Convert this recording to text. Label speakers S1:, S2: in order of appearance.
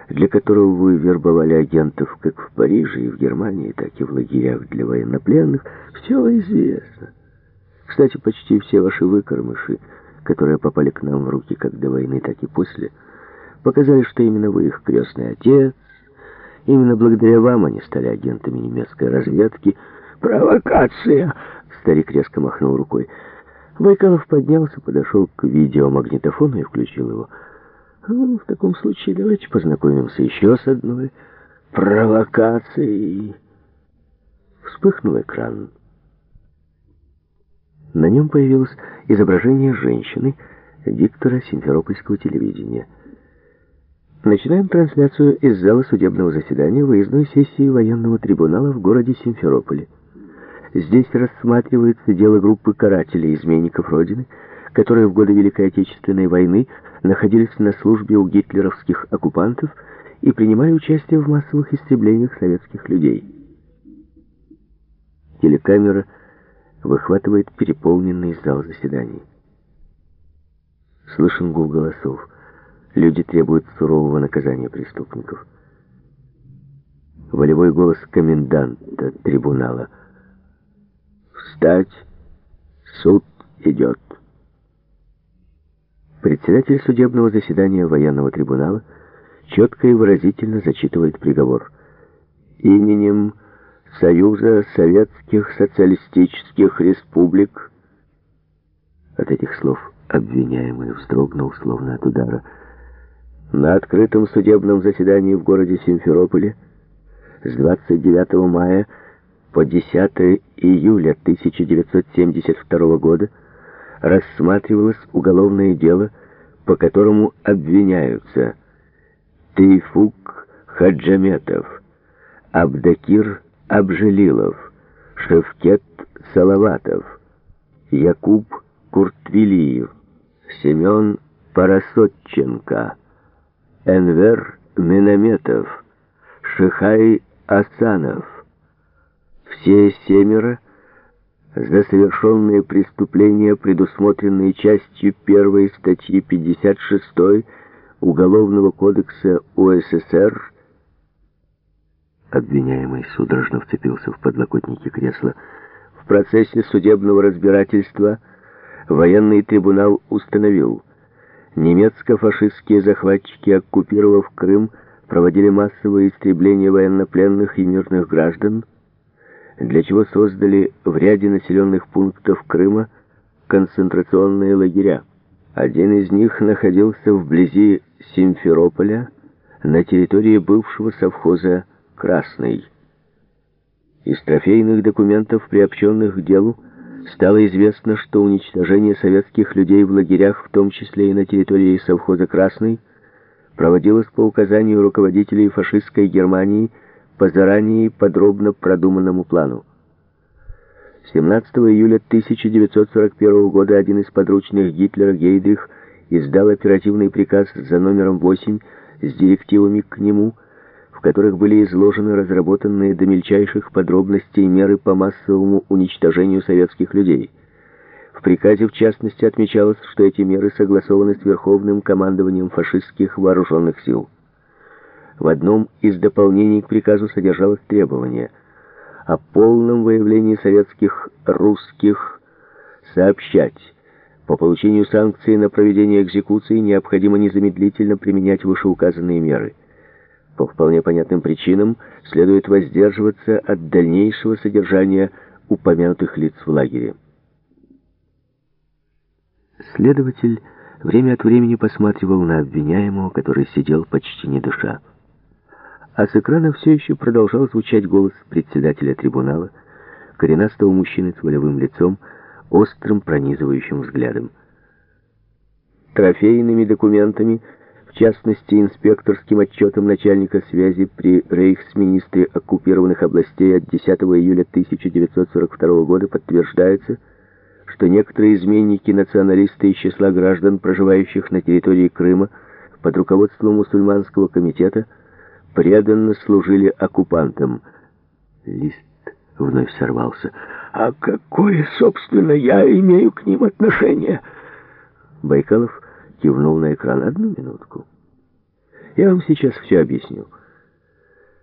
S1: для которого вы вербовали агентов как в Париже и в Германии, так и в лагерях для военнопленных, все известно. Кстати, почти все ваши выкормыши, которые попали к нам в руки как до войны, так и после, показали, что именно вы их крестный отец. Именно благодаря вам они стали агентами немецкой разведки. «Провокация!» — старик резко махнул рукой. Байкалов поднялся, подошел к видеомагнитофону и включил его. «Ну, в таком случае давайте познакомимся еще с одной провокацией». Вспыхнул экран. На нем появилось изображение женщины, диктора Симферопольского телевидения. Начинаем трансляцию из зала судебного заседания выездной сессии военного трибунала в городе Симферополе. Здесь рассматривается дело группы карателей-изменников Родины, которые в годы Великой Отечественной войны находились на службе у гитлеровских оккупантов и принимали участие в массовых истреблениях советских людей. Телекамера выхватывает переполненный зал заседаний. Слышен гул голосов. Люди требуют сурового наказания преступников. Волевой голос коменданта трибунала: «Встать! Суд идет!» Председатель судебного заседания военного трибунала четко и выразительно зачитывает приговор. «Именем Союза Советских Социалистических Республик». От этих слов обвиняемый вздрогнул, словно от удара. На открытом судебном заседании в городе Симферополе с 29 мая по 10 июля 1972 года рассматривалось уголовное дело, по которому обвиняются Тейфук Хаджаметов, Абдакир Абжелилов, Шевкет Салаватов, Якуб Куртвилиев, Семен Парасотченко, Энвер Минометов, Шихай Асанов. Все семеро за совершенные преступления, предусмотренные частью 1 статьи 56 Уголовного кодекса УССР. Обвиняемый судорожно вцепился в подлокотники кресла. В процессе судебного разбирательства военный трибунал установил: немецко-фашистские захватчики, оккупировав Крым, проводили массовые истребления военнопленных и мирных граждан, для чего создали в ряде населенных пунктов Крыма концентрационные лагеря. Один из них находился вблизи Симферополя, на территории бывшего совхоза «Красный». Из трофейных документов, приобщенных к делу, стало известно, что уничтожение советских людей в лагерях, в том числе и на территории совхоза «Красный», проводилось по указанию руководителей фашистской Германии по заранее подробно продуманному плану. 17 июля 1941 года один из подручных Гитлера, Гейдрих, издал оперативный приказ за номером 8 с директивами к нему, в которых были изложены разработанные до мельчайших подробностей меры по массовому уничтожению советских людей. В приказе, в частности, отмечалось, что эти меры согласованы с Верховным командованием фашистских вооруженных сил. В одном из дополнений к приказу содержалось требование о полном выявлении советских русских, сообщать: по получению санкций на проведение экзекуции необходимо незамедлительно применять вышеуказанные меры. По вполне понятным причинам следует воздерживаться от дальнейшего содержания упомянутых лиц в лагере. Следователь время от времени посматривал на обвиняемого, который сидел почти не дыша. А с экрана все еще продолжал звучать голос председателя трибунала, коренастого мужчины с волевым лицом, острым пронизывающим взглядом. Трофейными документами, в частности инспекторским отчетом начальника связи при рейхсминистре оккупированных областей от 10 июля 1942 года подтверждается, что некоторые изменники-националисты из числа граждан, проживающих на территории Крыма, под руководством мусульманского комитета, преданно служили оккупантам. Лист вновь сорвался. «А какое, собственно, я имею к ним отношение?» Байкалов кивнул на экран. «Одну минутку. Я вам сейчас все объясню.